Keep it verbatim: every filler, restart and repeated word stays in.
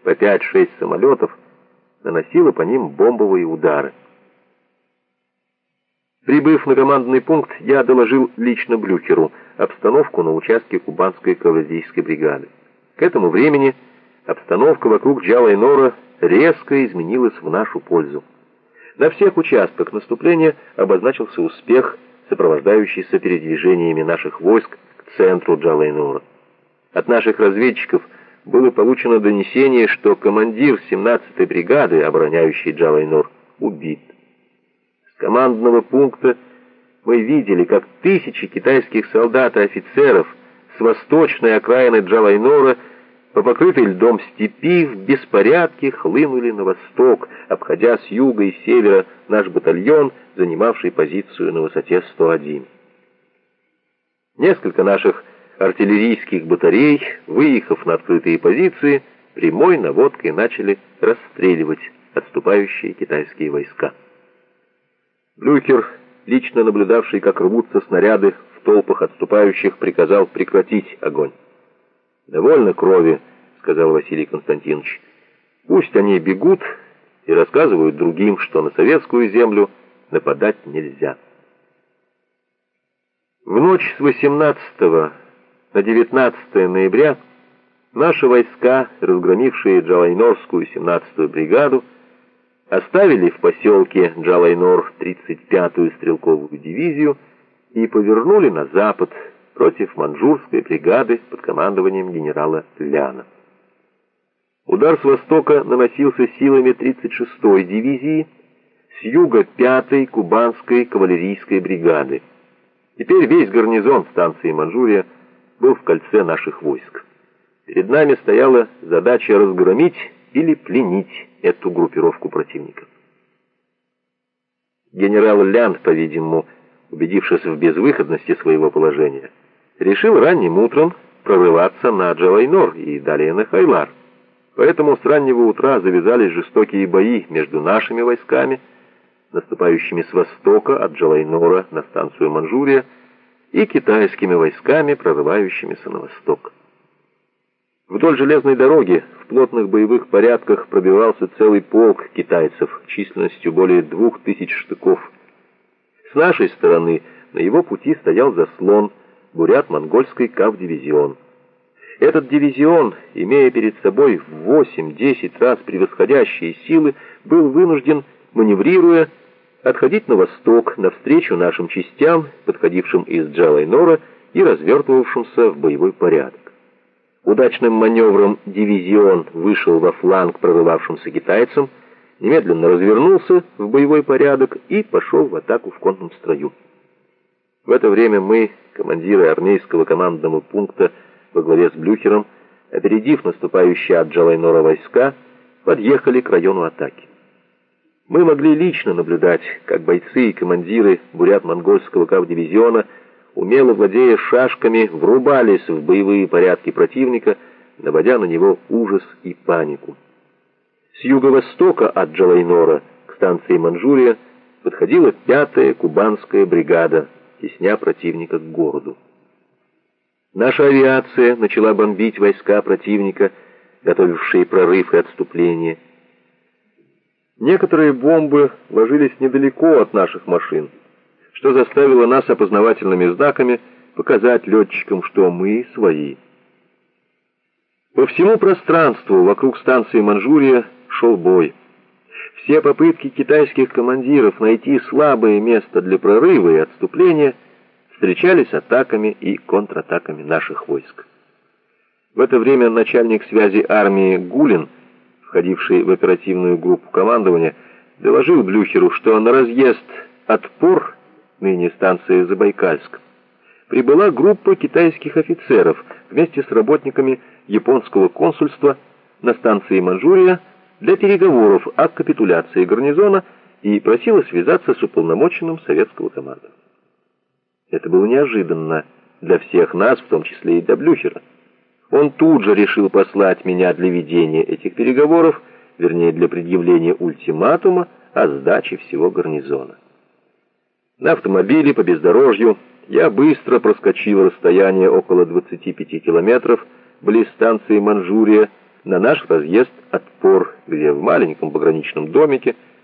по пять-шесть самолетов, наносила по ним бомбовые удары. Прибыв на командный пункт, я доложил лично Блюхеру обстановку на участке кубанской кавалерийской бригады. К этому времени обстановка вокруг Джалайнора резко изменилась в нашу пользу. На всех участках наступления обозначился успех, сопровождающийся передвижениями наших войск к центру Джалайнора. От наших разведчиков было получено донесение, что командир семнадцатой бригады, обороняющей Джалайнор, убит. С командного пункта мы видели, как тысячи китайских солдат и офицеров с восточной окраины Джалайнора по покрытой льдом степи в беспорядке хлынули на восток, обходя с юга и севера наш батальон, занимавший позицию на высоте сто один. Несколько наших артиллерийских батарей, выехав на открытые позиции, прямой наводкой начали расстреливать отступающие китайские войска. Блюхер, лично наблюдавший, как рвутся снаряды в толпах отступающих, приказал прекратить огонь. «Довольно крови», — сказал Василий Константинович. «Пусть они бегут и рассказывают другим, что на советскую землю нападать нельзя». В ночь с восемнадцатого на девятнадцатое ноября наши войска, разгромившие Джалайнорскую семнадцатую бригаду, оставили в поселке Джалайнор тридцать пятую стрелковую дивизию и повернули на запад против маньчжурской бригады под командованием генерала Ляна. Удар с востока наносился силами тридцать шестой дивизии, с юга пятой кубанской кавалерийской бригады. Теперь весь гарнизон станции Маньчжурия был в кольце наших войск. Перед нами стояла задача разгромить или пленить эту группировку противника. Генерал Лян, по-видимому, убедившись в безвыходности своего положения, решил ранним утром прорываться на Джалайнор и далее на Хайлар. Поэтому с раннего утра завязались жестокие бои между нашими войсками, наступающими с востока от Джалайнора на станцию Маньчжурия, и китайскими войсками, прорывающимися на восток. Вдоль железной дороги в плотных боевых порядках пробивался целый полк китайцев численностью более двух тысяч штыков. С нашей стороны на его пути стоял заслон, бурят-монгольский кавдивизион. Этот дивизион, имея перед собой в восемь-десять раз превосходящие силы, был вынужден, маневрируя, отходить на восток навстречу нашим частям, подходившим из Джалайнора и развертывавшимся в боевой порядок. Удачным маневром дивизион вышел во фланг прорывавшимся китайцам, немедленно развернулся в боевой порядок и пошел в атаку в конном строю. В это время мы, командиры армейского командного пункта во главе с Блюхером, опередив наступающие от Джалайнора войска, подъехали к району атаки. Мы могли лично наблюдать, как бойцы и командиры бурят-монгольского кавдивизиона, умело владея шашками, врубались в боевые порядки противника, наводя на него ужас и панику. С юго-востока от Джалайнора к станции Маньчжурия подходила пятая кубанская бригада, тесня противника к городу. Наша авиация начала бомбить войска противника, готовившие прорыв и отступление. Некоторые бомбы ложились недалеко от наших машин, что заставило нас опознавательными знаками показать летчикам, что мы свои. По всему пространству вокруг станции Маньчжурия шел бой. Все попытки китайских командиров найти слабое место для прорыва и отступления встречались атаками и контратаками наших войск. В это время начальник связи армии Гулин, входивший в оперативную группу командования, доложил Блюхеру, что на разъезд «Отпор», ныне станция Забайкальск, прибыла группа китайских офицеров вместе с работниками японского консульства на станции Маньчжурия для переговоров о капитуляции гарнизона и просила связаться с уполномоченным советского командования. Это было неожиданно для всех нас, в том числе и для Блюхера. Он тут же решил послать меня для ведения этих переговоров, вернее, для предъявления ультиматума о сдаче всего гарнизона. На автомобиле по бездорожью я быстро проскочил расстояние около двадцати пяти километров близ станции Маньчжурия на наш разъезд Отпор, где в маленьком пограничном домике